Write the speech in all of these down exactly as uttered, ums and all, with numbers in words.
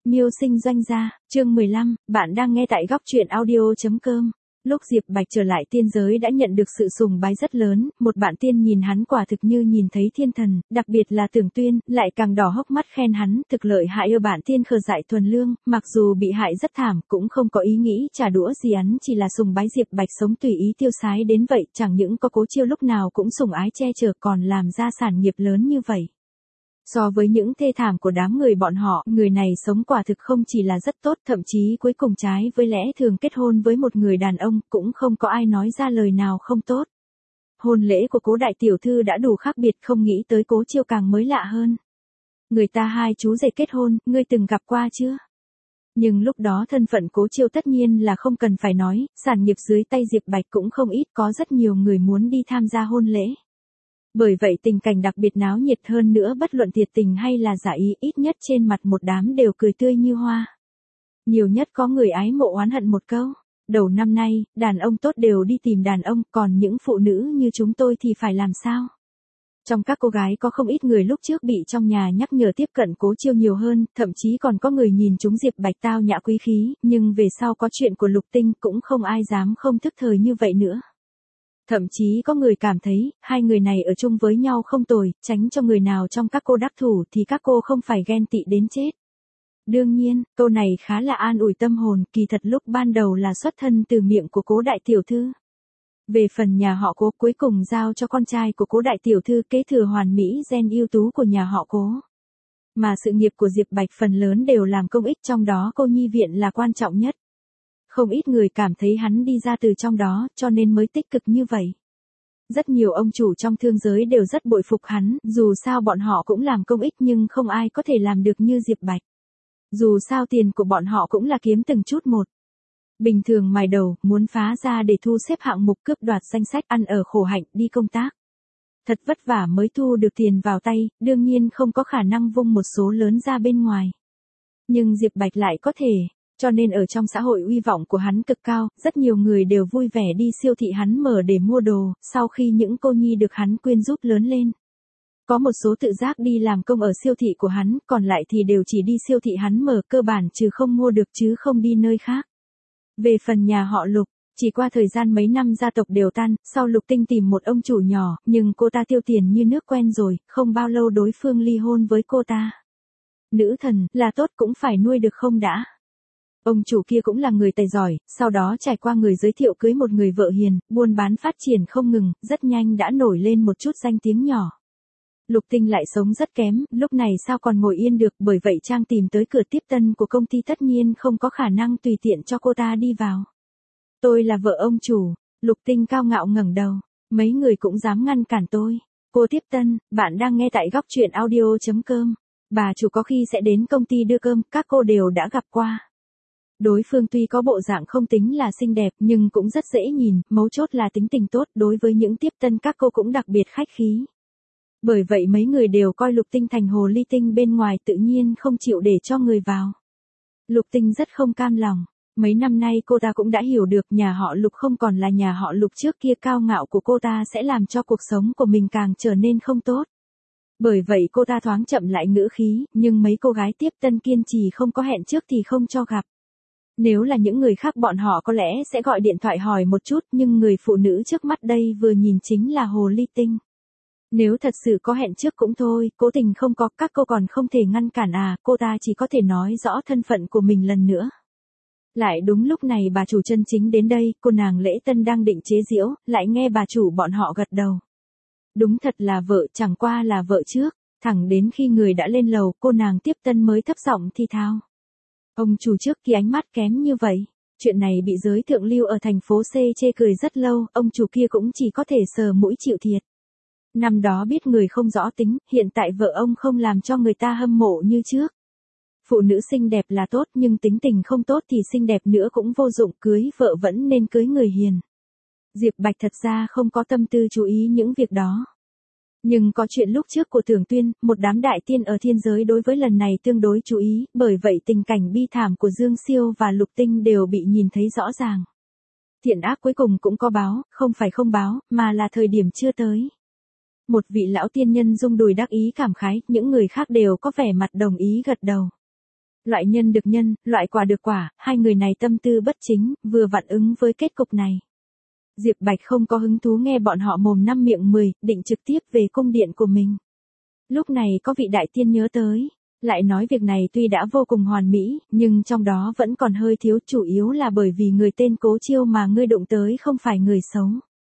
Miêu sinh doanh gia, chương mười lăm, bạn đang nghe tại góc truyện audio chấm com. Lúc Diệp Bạch trở lại tiên giới đã nhận được sự sùng bái rất lớn, một bạn tiên nhìn hắn quả thực như nhìn thấy thiên thần, đặc biệt là Tưởng Tuyên, lại càng đỏ hốc mắt khen hắn, thực lợi hại yêu bạn tiên khờ dại thuần lương, mặc dù bị hại rất thảm, cũng không có ý nghĩ trả đũa gì hắn, chỉ là sùng bái Diệp Bạch sống tùy ý tiêu sái đến vậy, chẳng những có Cố Chiêu lúc nào cũng sủng ái che chở còn làm ra sản nghiệp lớn như vậy. So với những thê thảm của đám người bọn họ, người này sống quả thực không chỉ là rất tốt, thậm chí cuối cùng trái với lẽ thường kết hôn với một người đàn ông, cũng không có ai nói ra lời nào không tốt. Hôn lễ của Cố đại tiểu thư đã đủ khác biệt, không nghĩ tới Cố Chiêu càng mới lạ hơn. Người ta hai chú rể kết hôn, ngươi từng gặp qua chưa? Nhưng lúc đó thân phận Cố Chiêu tất nhiên là không cần phải nói, sản nghiệp dưới tay Diệp Bạch cũng không ít, có rất nhiều người muốn đi tham gia hôn lễ. Bởi vậy tình cảnh đặc biệt náo nhiệt hơn nữa, bất luận thiệt tình hay là giả ý, ít nhất trên mặt một đám đều cười tươi như hoa. Nhiều nhất có người ái mộ oán hận một câu, đầu năm nay, đàn ông tốt đều đi tìm đàn ông, còn những phụ nữ như chúng tôi thì phải làm sao? Trong các cô gái có không ít người lúc trước bị trong nhà nhắc nhở tiếp cận Cố Chiêu nhiều hơn, thậm chí còn có người nhìn chúng Diệp Bạch tao nhã quý khí, nhưng về sau có chuyện của Lục Tinh cũng không ai dám không thức thời như vậy nữa. Thậm chí có người cảm thấy, hai người này ở chung với nhau không tồi, tránh cho người nào trong các cô đắc thủ thì các cô không phải ghen tị đến chết. Đương nhiên, câu này khá là an ủi tâm hồn, kỳ thật lúc ban đầu là xuất thân từ miệng của Cố đại tiểu thư. Về phần nhà họ Cố cuối cùng giao cho con trai của Cố đại tiểu thư kế thừa hoàn mỹ gen ưu tú của nhà họ Cố. Mà sự nghiệp của Diệp Bạch phần lớn đều làm công ích, trong đó cô nhi viện là quan trọng nhất. Không ít người cảm thấy hắn đi ra từ trong đó, cho nên mới tích cực như vậy. Rất nhiều ông chủ trong thương giới đều rất bội phục hắn, dù sao bọn họ cũng làm công ích nhưng không ai có thể làm được như Diệp Bạch. Dù sao tiền của bọn họ cũng là kiếm từng chút một. Bình thường mài đầu, muốn phá ra để thu xếp hạng mục, cướp đoạt danh sách, ăn ở khổ hạnh, đi công tác. Thật vất vả mới thu được tiền vào tay, đương nhiên không có khả năng vung một số lớn ra bên ngoài. Nhưng Diệp Bạch lại có thể. Cho nên ở trong xã hội uy vọng của hắn cực cao, rất nhiều người đều vui vẻ đi siêu thị hắn mở để mua đồ, sau khi những cô nhi được hắn quyên giúp lớn lên. Có một số tự giác đi làm công ở siêu thị của hắn, còn lại thì đều chỉ đi siêu thị hắn mở, cơ bản trừ không mua được chứ không đi nơi khác. Về phần nhà họ Lục, chỉ qua thời gian mấy năm gia tộc đều tan, sau Lục Tinh tìm một ông chủ nhỏ, nhưng cô ta tiêu tiền như nước quen rồi, không bao lâu đối phương ly hôn với cô ta. Nữ thần, là tốt cũng phải nuôi được không đã. Ông chủ kia cũng là người tài giỏi, sau đó trải qua người giới thiệu cưới một người vợ hiền, buôn bán phát triển không ngừng, rất nhanh đã nổi lên một chút danh tiếng nhỏ. Lục Tinh lại sống rất kém, lúc này sao còn ngồi yên được, bởi vậy Trang tìm tới cửa tiếp tân của công ty, tất nhiên không có khả năng tùy tiện cho cô ta đi vào. Tôi là vợ ông chủ, Lục Tinh cao ngạo ngẩng đầu, mấy người cũng dám ngăn cản tôi. Cô tiếp tân, bạn đang nghe tại góc truyện audio chấm com. Bà chủ có khi sẽ đến công ty đưa cơm, các cô đều đã gặp qua. Đối phương tuy có bộ dạng không tính là xinh đẹp nhưng cũng rất dễ nhìn, mấu chốt là tính tình tốt, đối với những tiếp tân các cô cũng đặc biệt khách khí. Bởi vậy mấy người đều coi Lục Tinh thành hồ ly tinh bên ngoài, tự nhiên không chịu để cho người vào. Lục Tinh rất không cam lòng, mấy năm nay cô ta cũng đã hiểu được nhà họ Lục không còn là nhà họ Lục trước kia, cao ngạo của cô ta sẽ làm cho cuộc sống của mình càng trở nên không tốt. Bởi vậy cô ta thoáng chậm lại ngữ khí, nhưng mấy cô gái tiếp tân kiên trì không có hẹn trước thì không cho gặp. Nếu là những người khác bọn họ có lẽ sẽ gọi điện thoại hỏi một chút, nhưng người phụ nữ trước mắt đây vừa nhìn chính là hồ ly tinh. Nếu thật sự có hẹn trước cũng thôi, cố tình không có, các cô còn không thể ngăn cản à, cô ta chỉ có thể nói rõ thân phận của mình lần nữa. Lại đúng lúc này bà chủ chân chính đến đây, cô nàng Lễ Tân đang định chế giễu, lại nghe bà chủ bọn họ gật đầu. Đúng thật là vợ, chẳng qua là vợ trước, thẳng đến khi người đã lên lầu, cô nàng tiếp tân mới thấp giọng thi thao. Ông chủ trước kia ánh mắt kém như vậy, chuyện này bị giới thượng lưu ở thành phố C chê cười rất lâu, ông chủ kia cũng chỉ có thể sờ mũi chịu thiệt. Năm đó biết người không rõ tính, hiện tại vợ ông không làm cho người ta hâm mộ như trước. Phụ nữ xinh đẹp là tốt nhưng tính tình không tốt thì xinh đẹp nữa cũng vô dụng, cưới vợ vẫn nên cưới người hiền. Diệp Bạch thật ra không có tâm tư chú ý những việc đó. Nhưng có chuyện lúc trước của Tưởng Tuyên, một đám đại tiên ở thiên giới đối với lần này tương đối chú ý, bởi vậy tình cảnh bi thảm của Dương Siêu và Lục Tinh đều bị nhìn thấy rõ ràng. Thiện ác cuối cùng cũng có báo, không phải không báo, mà là thời điểm chưa tới. Một vị lão tiên nhân rung đùi đắc ý cảm khái, những người khác đều có vẻ mặt đồng ý gật đầu. Loại nhân được nhân, loại quả được quả, hai người này tâm tư bất chính, vừa vặn ứng với kết cục này. Diệp Bạch không có hứng thú nghe bọn họ mồm năm miệng mười, định trực tiếp về cung điện của mình. Lúc này có vị đại tiên nhớ tới, lại nói việc này tuy đã vô cùng hoàn mỹ, nhưng trong đó vẫn còn hơi thiếu, chủ yếu là bởi vì người tên Cố Chiêu mà ngươi đụng tới không phải người xấu.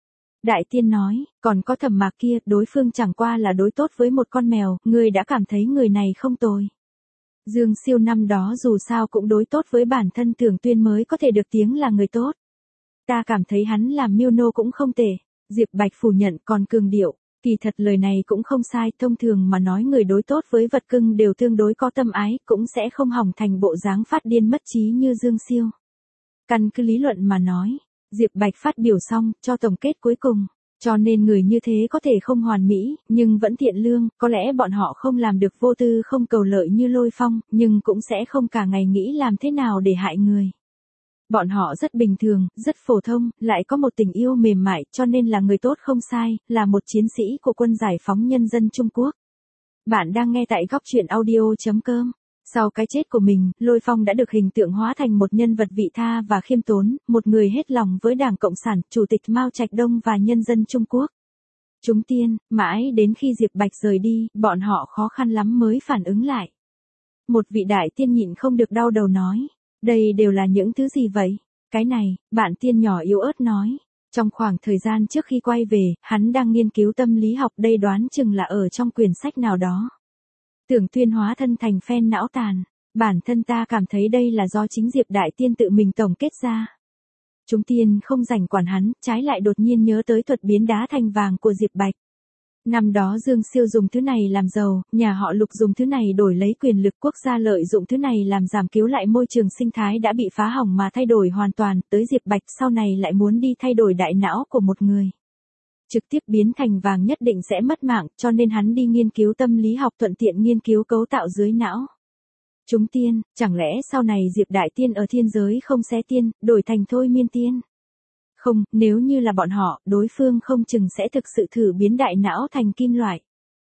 Đại tiên nói, còn có Thẩm Mạc kia, đối phương chẳng qua là đối tốt với một con mèo, ngươi đã cảm thấy người này không tồi. Dương Siêu năm đó dù sao cũng đối tốt với bản thân Tưởng Tuyên mới có thể được tiếng là người tốt. Ta cảm thấy hắn làm miêu nô cũng không tệ. Diệp Bạch phủ nhận còn cường điệu, kỳ thật lời này cũng không sai, thông thường mà nói người đối tốt với vật cưng đều tương đối có tâm ái, cũng sẽ không hỏng thành bộ dáng phát điên mất trí như Dương Siêu. Căn cứ lý luận mà nói, Diệp Bạch phát biểu xong, cho tổng kết cuối cùng. Cho nên người như thế có thể không hoàn mỹ, nhưng vẫn thiện lương, có lẽ bọn họ không làm được vô tư không cầu lợi như Lôi Phong, nhưng cũng sẽ không cả ngày nghĩ làm thế nào để hại người. Bọn họ rất bình thường, rất phổ thông, lại có một tình yêu mềm mại, cho nên là người tốt không sai, là một chiến sĩ của quân giải phóng nhân dân Trung Quốc. Bạn đang nghe tại góc truyện audio chấm com. Sau cái chết của mình, Lôi Phong đã được hình tượng hóa thành một nhân vật vị tha và khiêm tốn, một người hết lòng với Đảng Cộng sản, Chủ tịch Mao Trạch Đông và nhân dân Trung Quốc. Chúng tiên, mãi đến khi Diệp Bạch rời đi, bọn họ khó khăn lắm mới phản ứng lại. Một vị đại tiên nhịn không được đau đầu nói, đây đều là những thứ gì vậy? Cái này, bạn tiên nhỏ yếu ớt nói. Trong khoảng thời gian trước khi quay về, hắn đang nghiên cứu tâm lý học, đây đoán chừng là ở trong quyển sách nào đó. Tưởng Tuyên hóa thân thành phen não tàn. Bản thân ta cảm thấy đây là do chính Diệp Đại Tiên tự mình tổng kết ra. Chúng tiên không rảnh quản hắn, trái lại đột nhiên nhớ tới thuật biến đá thành vàng của Diệp Bạch. Năm đó Dương Siêu dùng thứ này làm giàu, nhà họ Lục dùng thứ này đổi lấy quyền lực, quốc gia lợi dụng thứ này làm giảm cứu lại môi trường sinh thái đã bị phá hỏng mà thay đổi hoàn toàn, tới Diệp Bạch sau này lại muốn đi thay đổi đại não của một người. Trực tiếp biến thành vàng nhất định sẽ mất mạng, cho nên hắn đi nghiên cứu tâm lý học thuận tiện nghiên cứu cấu tạo dưới não. Chúng tiên, chẳng lẽ sau này Diệp Đại Tiên ở thiên giới không xé tiên, đổi thành Thôi Miên Tiên? Không, nếu như là bọn họ, đối phương không chừng sẽ thực sự thử biến đại não thành kim loại.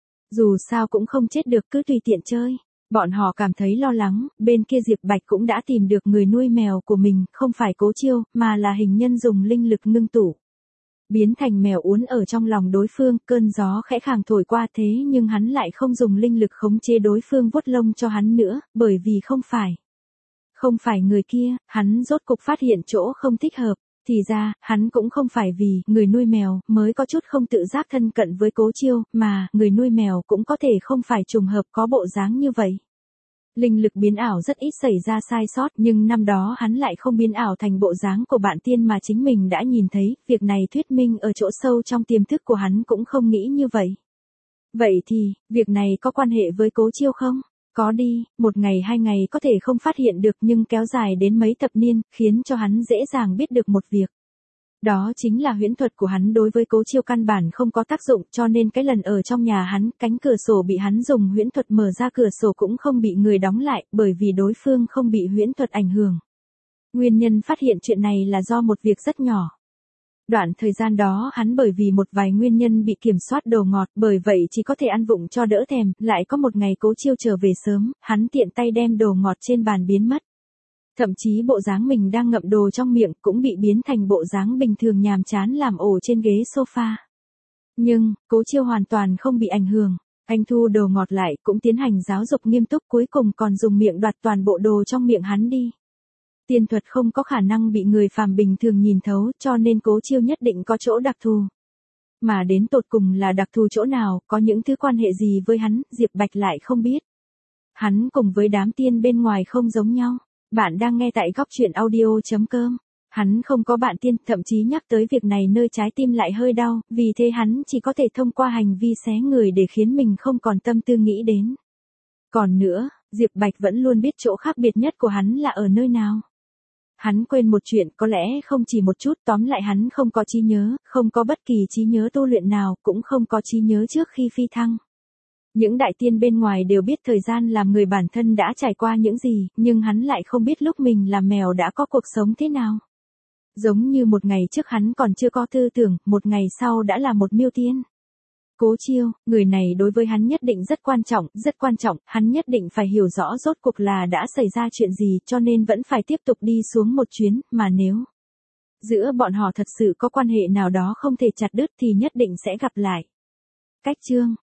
Dù sao cũng không chết được, cứ tùy tiện chơi. Bọn họ cảm thấy lo lắng, bên kia Diệp Bạch cũng đã tìm được người nuôi mèo của mình, không phải Cố Chiêu, mà là hình nhân dùng linh lực ngưng tụ. Biến thành mèo uốn ở trong lòng đối phương, cơn gió khẽ khàng thổi qua thế nhưng hắn lại không dùng linh lực khống chế đối phương vuốt lông cho hắn nữa, bởi vì không phải. Không phải người kia, hắn rốt cục phát hiện chỗ không thích hợp. Thì ra, hắn cũng không phải vì người nuôi mèo mới có chút không tự giác thân cận với Cố Chiêu, mà người nuôi mèo cũng có thể không phải trùng hợp có bộ dáng như vậy. Linh lực biến ảo rất ít xảy ra sai sót, nhưng năm đó hắn lại không biến ảo thành bộ dáng của bạn tiên mà chính mình đã nhìn thấy, việc này thuyết minh ở chỗ sâu trong tiềm thức của hắn cũng không nghĩ như vậy. Vậy thì, việc này có quan hệ với Cố Chiêu không? Có đi, một ngày hai ngày có thể không phát hiện được nhưng kéo dài đến mấy thập niên, khiến cho hắn dễ dàng biết được một việc. Đó chính là huyễn thuật của hắn đối với Cố Chiêu căn bản không có tác dụng, cho nên cái lần ở trong nhà hắn, cánh cửa sổ bị hắn dùng huyễn thuật mở ra, cửa sổ cũng không bị người đóng lại, bởi vì đối phương không bị huyễn thuật ảnh hưởng. Nguyên nhân phát hiện chuyện này là do một việc rất nhỏ. Đoạn thời gian đó hắn bởi vì một vài nguyên nhân bị kiểm soát đồ ngọt, bởi vậy chỉ có thể ăn vụng cho đỡ thèm, lại có một ngày Cố Chiêu trở về sớm, hắn tiện tay đem đồ ngọt trên bàn biến mất. Thậm chí bộ dáng mình đang ngậm đồ trong miệng cũng bị biến thành bộ dáng bình thường nhàm chán làm ổ trên ghế sofa. Nhưng, Cố Chiêu hoàn toàn không bị ảnh hưởng. Anh thu đồ ngọt lại, cũng tiến hành giáo dục nghiêm túc, cuối cùng còn dùng miệng đoạt toàn bộ đồ trong miệng hắn đi. Tiên thuật không có khả năng bị người phàm bình thường nhìn thấu, cho nên Cố Chiêu nhất định có chỗ đặc thù. Mà đến tột cùng là đặc thù chỗ nào, có những thứ quan hệ gì với hắn, Diệp Bạch lại không biết. Hắn cùng với đám tiên bên ngoài không giống nhau. Bạn đang nghe tại góc truyện audio chấm com. Hắn không có bạn tiên, thậm chí nhắc tới việc này nơi trái tim lại hơi đau, vì thế hắn chỉ có thể thông qua hành vi xé người để khiến mình không còn tâm tư nghĩ đến. Còn nữa, Diệp Bạch vẫn luôn biết chỗ khác biệt nhất của hắn là ở nơi nào. Hắn quên một chuyện, có lẽ không chỉ một chút, tóm lại hắn không có trí nhớ, không có bất kỳ trí nhớ tu luyện nào, cũng không có trí nhớ trước khi phi thăng. Những đại tiên bên ngoài đều biết thời gian làm người bản thân đã trải qua những gì, nhưng hắn lại không biết lúc mình làm mèo đã có cuộc sống thế nào. Giống như một ngày trước hắn còn chưa có tư tưởng, một ngày sau đã là một miêu tiên. Cố Chiêu, người này đối với hắn nhất định rất quan trọng, rất quan trọng, hắn nhất định phải hiểu rõ rốt cuộc là đã xảy ra chuyện gì cho nên vẫn phải tiếp tục đi xuống một chuyến, mà nếu giữa bọn họ thật sự có quan hệ nào đó không thể chặt đứt thì nhất định sẽ gặp lại. Cách chương